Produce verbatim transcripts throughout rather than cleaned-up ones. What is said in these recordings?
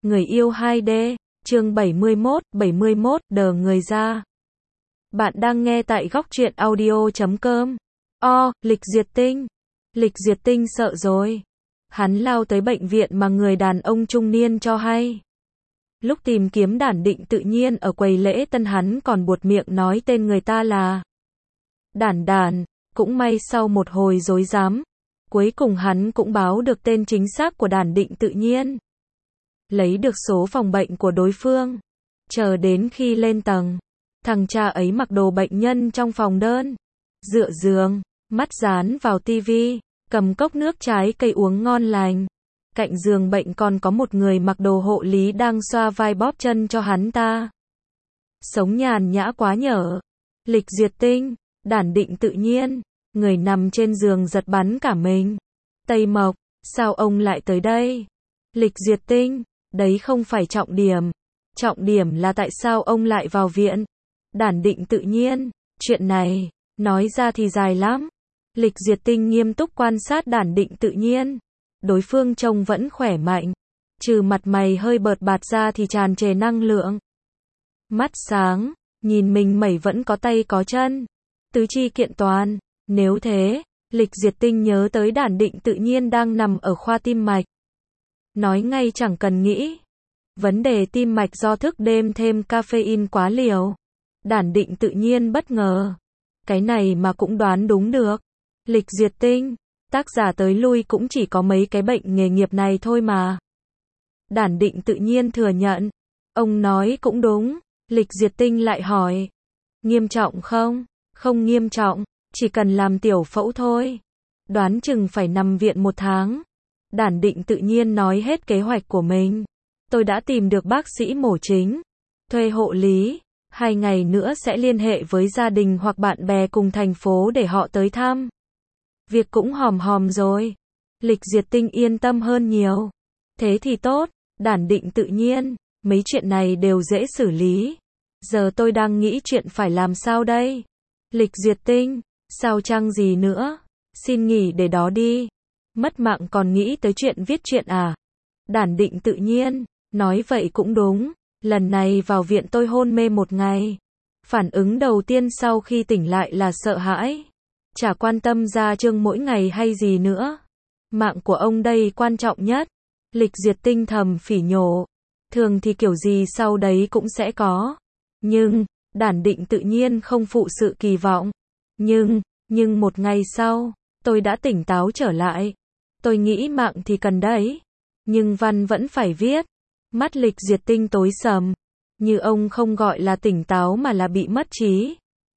Người yêu hai D, chương bảy mươi mốt, bảy mươi mốt, đờ người ra. Bạn đang nghe tại góc truyện audio chấm com. O, Lịch Diệt Tinh. Lịch Diệt Tinh sợ rồi. Hắn lao tới bệnh viện mà người đàn ông trung niên cho hay. Lúc tìm kiếm Đản Định Tự Nhiên ở quầy lễ tân, hắn còn buột miệng nói tên người ta là Đản Đản. Cũng may sau một hồi rối rắm, cuối cùng hắn cũng báo được tên chính xác của Đản Định Tự Nhiên. Lấy được số phòng bệnh của đối phương. Chờ đến khi lên tầng, thằng cha ấy mặc đồ bệnh nhân trong phòng đơn, dựa giường, mắt dán vào tivi, cầm cốc nước trái cây uống ngon lành. Cạnh giường bệnh còn có một người mặc đồ hộ lý đang xoa vai bóp chân cho hắn ta. Sống nhàn nhã quá nhở. Lịch Diệt Tinh, Đản Định Tự Nhiên, người nằm trên giường giật bắn cả mình. Tây Mộc, sao ông lại tới đây? Lịch Diệt Tinh, đấy không phải trọng điểm. Trọng điểm là tại sao ông lại vào viện? Đản Định Tự Nhiên, chuyện này, nói ra thì dài lắm. Lịch Diệt Tinh nghiêm túc quan sát Đản Định Tự Nhiên. Đối phương trông vẫn khỏe mạnh. Trừ mặt mày hơi bợt bạt ra thì tràn trề năng lượng. Mắt sáng, nhìn mình mẩy vẫn có tay có chân. Tứ chi kiện toàn. Nếu thế, Lịch Diệt Tinh nhớ tới Đản Định Tự Nhiên đang nằm ở khoa tim mạch. Nói ngay chẳng cần nghĩ. Vấn đề tim mạch do thức đêm thêm caffeine quá liều. Đản Định Tự Nhiên bất ngờ. Cái này mà cũng đoán đúng được. Lịch Diệt Tinh, tác giả tới lui cũng chỉ có mấy cái bệnh nghề nghiệp này thôi mà. Đản Định Tự Nhiên thừa nhận. Ông nói cũng đúng. Lịch Diệt Tinh lại hỏi. Nghiêm trọng không? Không nghiêm trọng, chỉ cần làm tiểu phẫu thôi. Đoán chừng phải nằm viện một tháng. Đản Định Tự Nhiên nói hết kế hoạch của mình. Tôi đã tìm được bác sĩ mổ chính, thuê hộ lý, hai ngày nữa sẽ liên hệ với gia đình hoặc bạn bè cùng thành phố để họ tới thăm. Việc cũng hòm hòm rồi. Lịch Diệt Tinh yên tâm hơn nhiều. Thế thì tốt. Đản Định Tự Nhiên, mấy chuyện này đều dễ xử lý. Giờ tôi đang nghĩ chuyện phải làm sao đây? Lịch Diệt Tinh, sao chăng gì nữa? Xin nghỉ để đó đi. Mất mạng còn nghĩ tới chuyện viết truyện à? Đản Định Tự Nhiên, nói vậy cũng đúng. Lần này vào viện tôi hôn mê một ngày. Phản ứng đầu tiên sau khi tỉnh lại là sợ hãi. Chả quan tâm ra chương mỗi ngày hay gì nữa. Mạng của ông đây quan trọng nhất. Lịch Diệt Tinh thầm phỉ nhổ. Thường thì kiểu gì sau đấy cũng sẽ có. Nhưng, Đản Định Tự Nhiên không phụ sự kỳ vọng. Nhưng, nhưng một ngày sau, tôi đã tỉnh táo trở lại. Tôi nghĩ mạng thì cần đấy. Nhưng văn vẫn phải viết. Mắt Lịch Diệt Tinh tối sầm. Như ông không gọi là tỉnh táo mà là bị mất trí.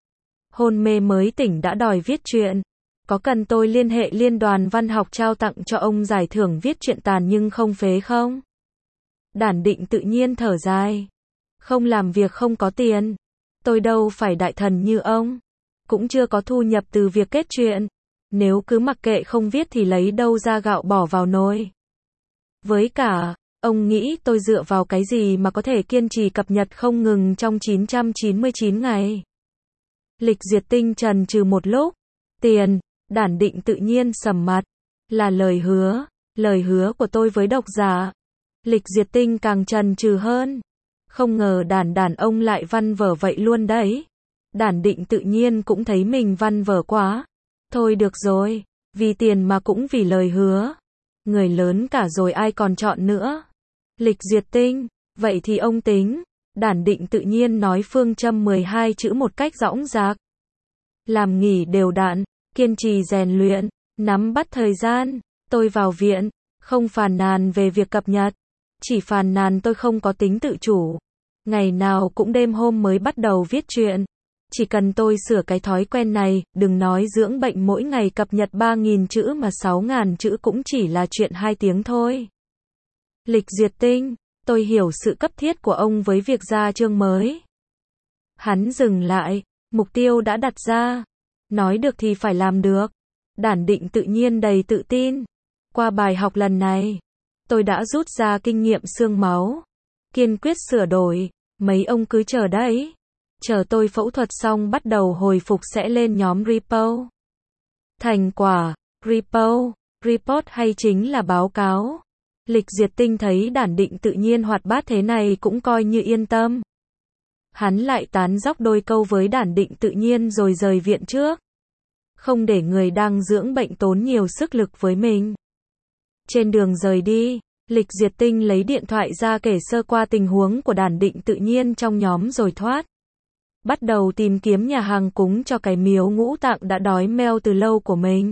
Hôn mê mới tỉnh đã đòi viết truyện. Có cần tôi liên hệ Liên đoàn Văn học trao tặng cho ông giải thưởng viết truyện tàn nhưng không phế không? Đản Định Tự Nhiên thở dài. Không làm việc không có tiền. Tôi đâu phải đại thần như ông. Cũng chưa có thu nhập từ việc kết truyện. Nếu cứ mặc kệ không viết thì lấy đâu ra gạo bỏ vào nồi. Với cả, ông nghĩ tôi dựa vào cái gì mà có thể kiên trì cập nhật không ngừng trong chín trăm chín mươi chín ngày? Lịch Diệt Tinh trần trừ một lúc. Tiền. Đản Định Tự Nhiên sầm mặt. Là lời hứa. Lời hứa của tôi với độc giả. Lịch Diệt Tinh càng trần trừ hơn. Không ngờ đản đản ông lại văn vở vậy luôn đấy. Đản Định Tự Nhiên cũng thấy mình văn vở quá. Thôi được rồi. Vì tiền mà cũng vì lời hứa. Người lớn cả rồi ai còn chọn nữa. Lịch Diệt Tinh. Vậy thì ông tính. Đản Định Tự Nhiên nói phương châm mười hai chữ một cách dõng dạc. Làm nghỉ đều đặn. Kiên trì rèn luyện. Nắm bắt thời gian. Tôi vào viện. Không phàn nàn về việc cập nhật. Chỉ phàn nàn tôi không có tính tự chủ. Ngày nào cũng đêm hôm mới bắt đầu viết truyện. Chỉ cần tôi sửa cái thói quen này, đừng nói dưỡng bệnh mỗi ngày cập nhật ba nghìn chữ mà sáu nghìn chữ cũng chỉ là chuyện hai tiếng thôi. Lịch Diệt Tinh, tôi hiểu sự cấp thiết của ông với việc ra chương mới. Hắn dừng lại, mục tiêu đã đặt ra. Nói được thì phải làm được. Đản Định Tự Nhiên đầy tự tin. Qua bài học lần này, tôi đã rút ra kinh nghiệm xương máu. Kiên quyết sửa đổi. Mấy ông cứ chờ đấy. Chờ tôi phẫu thuật xong bắt đầu hồi phục sẽ lên nhóm repo. Thành quả, repo, report hay chính là báo cáo. Lịch Diệt Tinh thấy Đản Định tự nhiên hoạt bát thế này cũng coi như yên tâm. Hắn lại tán dóc đôi câu với Đản Định tự nhiên rồi rời viện trước. Không để người đang dưỡng bệnh tốn nhiều sức lực với mình. Trên đường rời đi, Lịch Diệt Tinh lấy điện thoại ra kể sơ qua tình huống của Đản Định tự nhiên trong nhóm rồi thoát. Bắt đầu tìm kiếm nhà hàng cúng cho cái miếu ngũ tạng đã đói meo từ lâu của mình.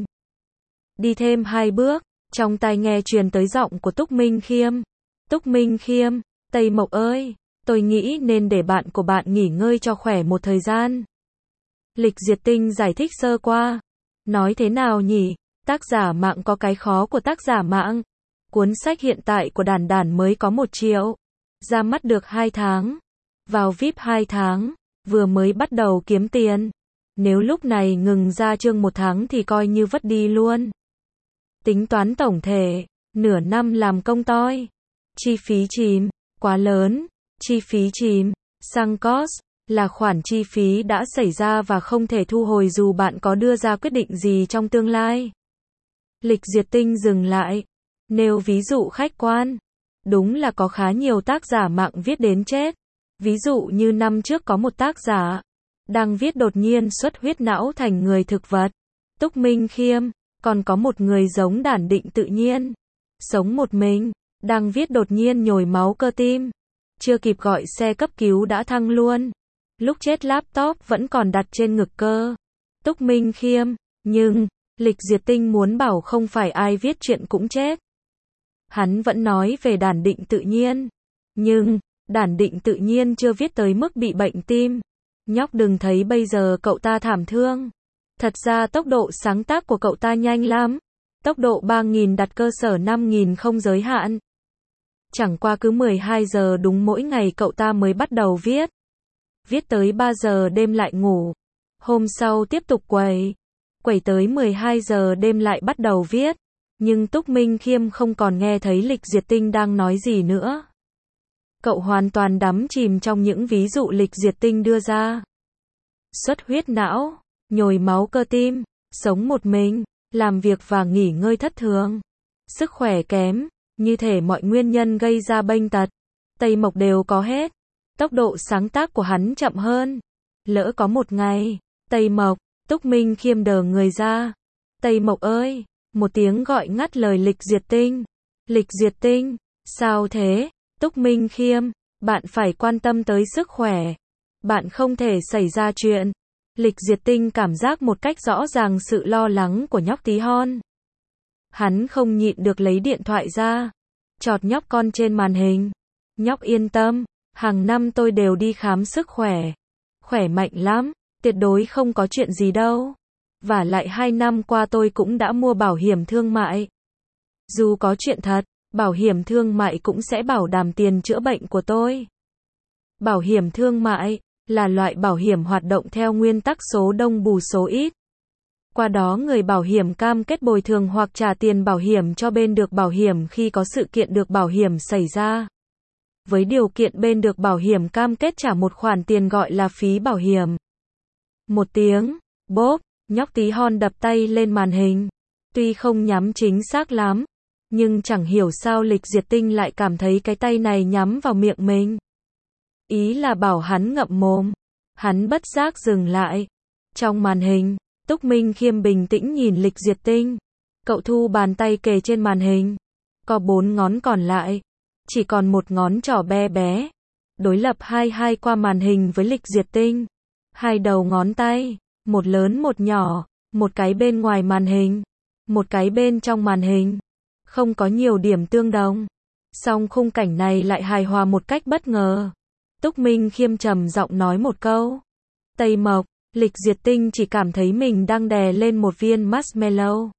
Đi thêm hai bước, trong tai nghe truyền tới giọng của Túc Minh Khiêm. Túc Minh Khiêm, Tây Mộc ơi, tôi nghĩ nên để bạn của bạn nghỉ ngơi cho khỏe một thời gian. Lịch Diệt Tinh giải thích sơ qua. Nói thế nào nhỉ? Tác giả mạng có cái khó của tác giả mạng. Cuốn sách hiện tại của Đản Đản mới có một triệu. Ra mắt được hai tháng. Vào vi ai pi hai tháng. Vừa mới bắt đầu kiếm tiền. Nếu lúc này ngừng ra chương một tháng thì coi như vất đi luôn. Tính toán tổng thể, nửa năm làm công toi. Chi phí chìm, quá lớn. Chi phí chìm, sunk cost, là khoản chi phí đã xảy ra và không thể thu hồi dù bạn có đưa ra quyết định gì trong tương lai. Lịch Diệt Tinh dừng lại. Nêu ví dụ khách quan. Đúng là có khá nhiều tác giả mạng viết đến chết. Ví dụ như năm trước có một tác giả đang viết đột nhiên xuất huyết não thành người thực vật. Túc Minh Khiêm, còn có một người giống Đản Định tự nhiên, sống một mình, đang viết đột nhiên nhồi máu cơ tim. Chưa kịp gọi xe cấp cứu đã thăng luôn. Lúc chết laptop vẫn còn đặt trên ngực cơ. Túc Minh Khiêm, nhưng, Lịch Diệt Tinh muốn bảo không phải ai viết chuyện cũng chết. Hắn vẫn nói về Đản Định tự nhiên. Nhưng, Đản Định tự nhiên chưa viết tới mức bị bệnh tim. Nhóc đừng thấy bây giờ cậu ta thảm thương. Thật ra tốc độ sáng tác của cậu ta nhanh lắm. Tốc độ ba nghìn đặt cơ sở năm nghìn không giới hạn. Chẳng qua cứ mười hai giờ đúng mỗi ngày cậu ta mới bắt đầu viết. Viết tới ba giờ đêm lại ngủ. Hôm sau tiếp tục quẩy. Quẩy tới mười hai giờ đêm lại bắt đầu viết. Nhưng Túc Minh Khiêm không còn nghe thấy Lịch Diệt Tinh đang nói gì nữa. Cậu hoàn toàn đắm chìm trong những ví dụ Lịch Diệt Tinh đưa ra. Xuất huyết não, nhồi máu cơ tim, sống một mình, làm việc và nghỉ ngơi thất thường, sức khỏe kém, như thể mọi nguyên nhân gây ra bệnh tật, Tây Mộc đều có hết. Tốc độ sáng tác của hắn chậm hơn. Lỡ có một ngày, Tây Mộc, Túc Minh Khiêm đờ người ra. Tây Mộc ơi, một tiếng gọi ngắt lời Lịch Diệt Tinh. Lịch Diệt Tinh, sao thế? Túc Minh Khiêm, bạn phải quan tâm tới sức khỏe. Bạn không thể xảy ra chuyện. Lịch Diệt Tinh cảm giác một cách rõ ràng sự lo lắng của nhóc tí hon. Hắn không nhịn được lấy điện thoại ra. Chọt nhóc con trên màn hình. Nhóc yên tâm, hàng năm tôi đều đi khám sức khỏe. Khỏe mạnh lắm, tuyệt đối không có chuyện gì đâu. Và lại hai năm qua tôi cũng đã mua bảo hiểm thương mại. Dù có chuyện thật, bảo hiểm thương mại cũng sẽ bảo đảm tiền chữa bệnh của tôi. Bảo hiểm thương mại là loại bảo hiểm hoạt động theo nguyên tắc số đông bù số ít. Qua đó người bảo hiểm cam kết bồi thường hoặc trả tiền bảo hiểm cho bên được bảo hiểm khi có sự kiện được bảo hiểm xảy ra. Với điều kiện bên được bảo hiểm cam kết trả một khoản tiền gọi là phí bảo hiểm. Một tiếng, bốp, nhóc tí hon đập tay lên màn hình. Tuy không nhắm chính xác lắm, nhưng chẳng hiểu sao Lịch Diệt Tinh lại cảm thấy cái tay này nhắm vào miệng mình. Ý là bảo hắn ngậm mồm. Hắn bất giác dừng lại. Trong màn hình, Túc Minh Khiêm bình tĩnh nhìn Lịch Diệt Tinh. Cậu thu bàn tay kề trên màn hình. Có bốn ngón còn lại. Chỉ còn một ngón trỏ bé bé. Đối lập hai hai qua màn hình với Lịch Diệt Tinh. Hai đầu ngón tay, một lớn một nhỏ, một cái bên ngoài màn hình, một cái bên trong màn hình. Không có nhiều điểm tương đồng. Song khung cảnh này lại hài hòa một cách bất ngờ. Túc Minh Khiêm trầm giọng nói một câu. Tây Mộc, Lịch Diệt Tinh chỉ cảm thấy mình đang đè lên một viên marshmallow.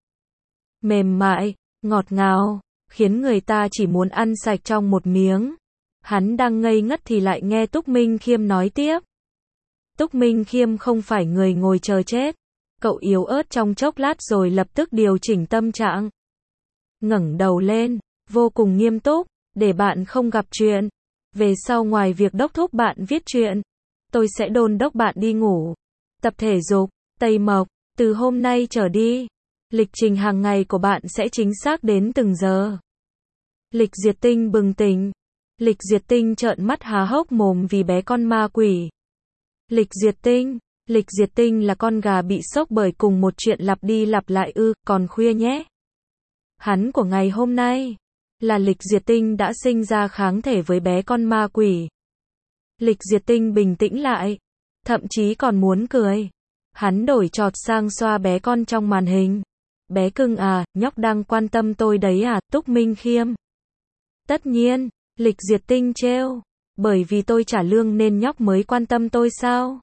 Mềm mại, ngọt ngào, khiến người ta chỉ muốn ăn sạch trong một miếng. Hắn đang ngây ngất thì lại nghe Túc Minh Khiêm nói tiếp. Túc Minh Khiêm không phải người ngồi chờ chết. Cậu yếu ớt trong chốc lát rồi lập tức điều chỉnh tâm trạng. Ngẩng đầu lên, vô cùng nghiêm túc, để bạn không gặp chuyện. Về sau ngoài việc đốc thúc bạn viết chuyện, tôi sẽ đôn đốc bạn đi ngủ, tập thể dục. Tây Mộc, từ hôm nay trở đi, lịch trình hàng ngày của bạn sẽ chính xác đến từng giờ. Lịch Diệt Tinh bừng tỉnh. Lịch Diệt Tinh trợn mắt há hốc mồm vì bé con ma quỷ. Lịch Diệt Tinh, Lịch Diệt Tinh là con gà bị sốc bởi cùng một chuyện lặp đi lặp lại ư, còn khuya nhé. Hắn của ngày hôm nay là Lịch Diệt Tinh đã sinh ra kháng thể với bé con ma quỷ. Lịch Diệt Tinh bình tĩnh lại, thậm chí còn muốn cười. Hắn đổi chọt sang xoa bé con trong màn hình. Bé cưng à, nhóc đang quan tâm tôi đấy à, Túc Minh Khiêm. Tất nhiên, Lịch Diệt Tinh trêu, bởi vì tôi trả lương nên nhóc mới quan tâm tôi sao?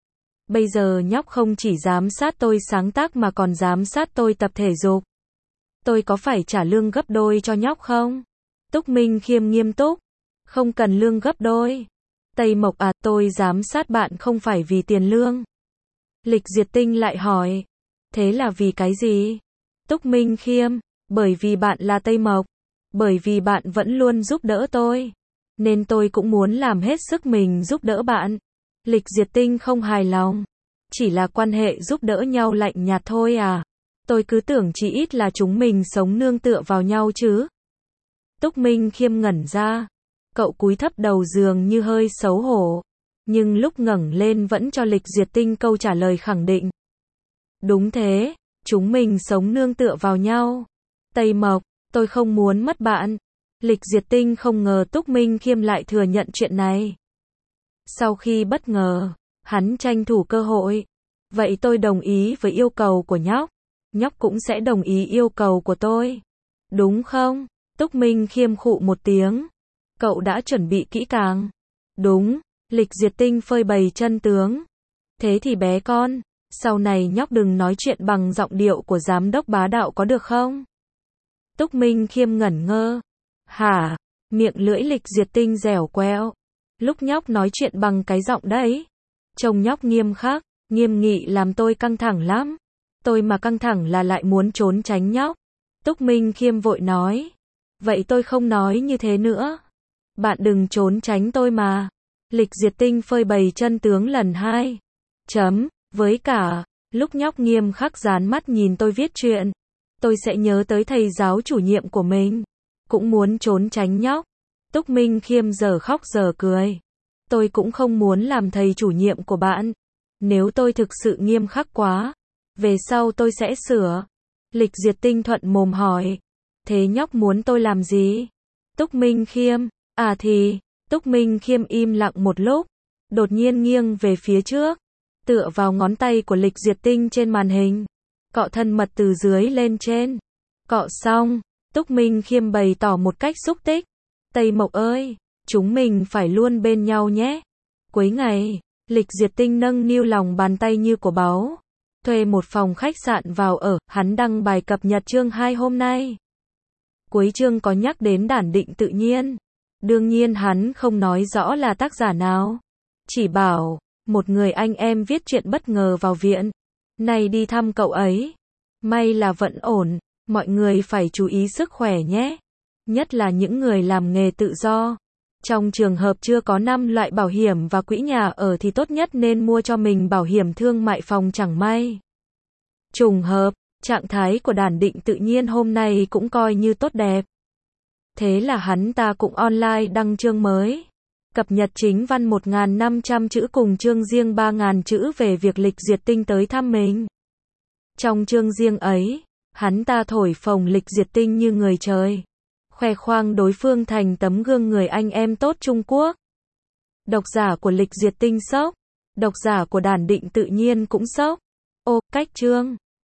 Bây giờ nhóc không chỉ giám sát tôi sáng tác mà còn giám sát tôi tập thể dục. Tôi có phải trả lương gấp đôi cho nhóc không? Túc Minh Khiêm nghiêm túc. Không cần lương gấp đôi. Tây Mộc à, tôi giám sát bạn không phải vì tiền lương. Lịch Diệt Tinh lại hỏi. Thế là vì cái gì? Túc Minh Khiêm, bởi vì bạn là Tây Mộc. Bởi vì bạn vẫn luôn giúp đỡ tôi. Nên tôi cũng muốn làm hết sức mình giúp đỡ bạn. Lịch Diệt Tinh không hài lòng. Chỉ là quan hệ giúp đỡ nhau lạnh nhạt thôi à? Tôi cứ tưởng chỉ ít là chúng mình sống nương tựa vào nhau chứ. Túc Minh Khiêm ngẩn ra. Cậu cúi thấp đầu dường như hơi xấu hổ. Nhưng lúc ngẩng lên vẫn cho Lịch Diệt Tinh câu trả lời khẳng định. Đúng thế, chúng mình sống nương tựa vào nhau. Tây Mộc, tôi không muốn mất bạn. Lịch Diệt Tinh không ngờ Túc Minh Khiêm lại thừa nhận chuyện này. Sau khi bất ngờ, hắn tranh thủ cơ hội. Vậy tôi đồng ý với yêu cầu của nhóc. Nhóc cũng sẽ đồng ý yêu cầu của tôi. Đúng không? Túc Minh Khiêm khụ một tiếng. Cậu đã chuẩn bị kỹ càng. Đúng, Lịch Diệt Tinh phơi bày chân tướng. Thế thì bé con, sau này nhóc đừng nói chuyện bằng giọng điệu của giám đốc bá đạo có được không? Túc Minh Khiêm ngẩn ngơ. Hả? Miệng lưỡi Lịch Diệt Tinh dẻo quẹo. Lúc nhóc nói chuyện bằng cái giọng đấy. Trông nhóc nghiêm khắc, nghiêm nghị làm tôi căng thẳng lắm. Tôi mà căng thẳng là lại muốn trốn tránh nhóc. Túc Minh Khiêm vội nói. Vậy tôi không nói như thế nữa. Bạn đừng trốn tránh tôi mà. Lịch Diệt Tinh phơi bày chân tướng lần hai. Chấm, với cả, lúc nhóc nghiêm khắc dán mắt nhìn tôi viết chuyện. Tôi sẽ nhớ tới thầy giáo chủ nhiệm của mình. Cũng muốn trốn tránh nhóc. Túc Minh Khiêm giờ khóc giờ cười. Tôi cũng không muốn làm thầy chủ nhiệm của bạn. Nếu tôi thực sự nghiêm khắc quá, về sau tôi sẽ sửa. Lịch Diệt Tinh thuận mồm hỏi. Thế nhóc muốn tôi làm gì? Túc Minh Khiêm, à thì, Túc Minh Khiêm im lặng một lúc, đột nhiên nghiêng về phía trước, tựa vào ngón tay của Lịch Diệt Tinh trên màn hình, cọ thân mật từ dưới lên trên. Cọ xong, Túc Minh Khiêm bày tỏ một cách xúc tích. Tây Mộc ơi, chúng mình phải luôn bên nhau nhé. Cuối ngày, Lịch Diệt Tinh nâng niu lòng bàn tay như của báu. Thuê một phòng khách sạn vào ở, hắn đăng bài cập nhật chương hai hôm nay. Cuối chương có nhắc đến đản định tự nhiên. Đương nhiên hắn không nói rõ là tác giả nào. Chỉ bảo, một người anh em viết chuyện bất ngờ vào viện. Này đi thăm cậu ấy. May là vẫn ổn, mọi người phải chú ý sức khỏe nhé. Nhất là những người làm nghề tự do. Trong trường hợp chưa có năm loại bảo hiểm và quỹ nhà ở thì tốt nhất nên mua cho mình bảo hiểm thương mại phòng chẳng may. Trùng hợp, trạng thái của đản định tự nhiên hôm nay cũng coi như tốt đẹp. Thế là hắn ta cũng online đăng chương mới. Cập nhật chính văn một nghìn năm trăm chữ cùng chương riêng ba nghìn chữ về việc Lịch Diệt Tinh tới thăm mình. Trong chương riêng ấy, hắn ta thổi phồng Lịch Diệt Tinh như người trời. Khoe khoang đối phương thành tấm gương người anh em tốt Trung Quốc. Độc giả của Lịch Diệt Tinh sốc. Độc giả của đản định tự nhiên cũng sốc. Ô, cách chương.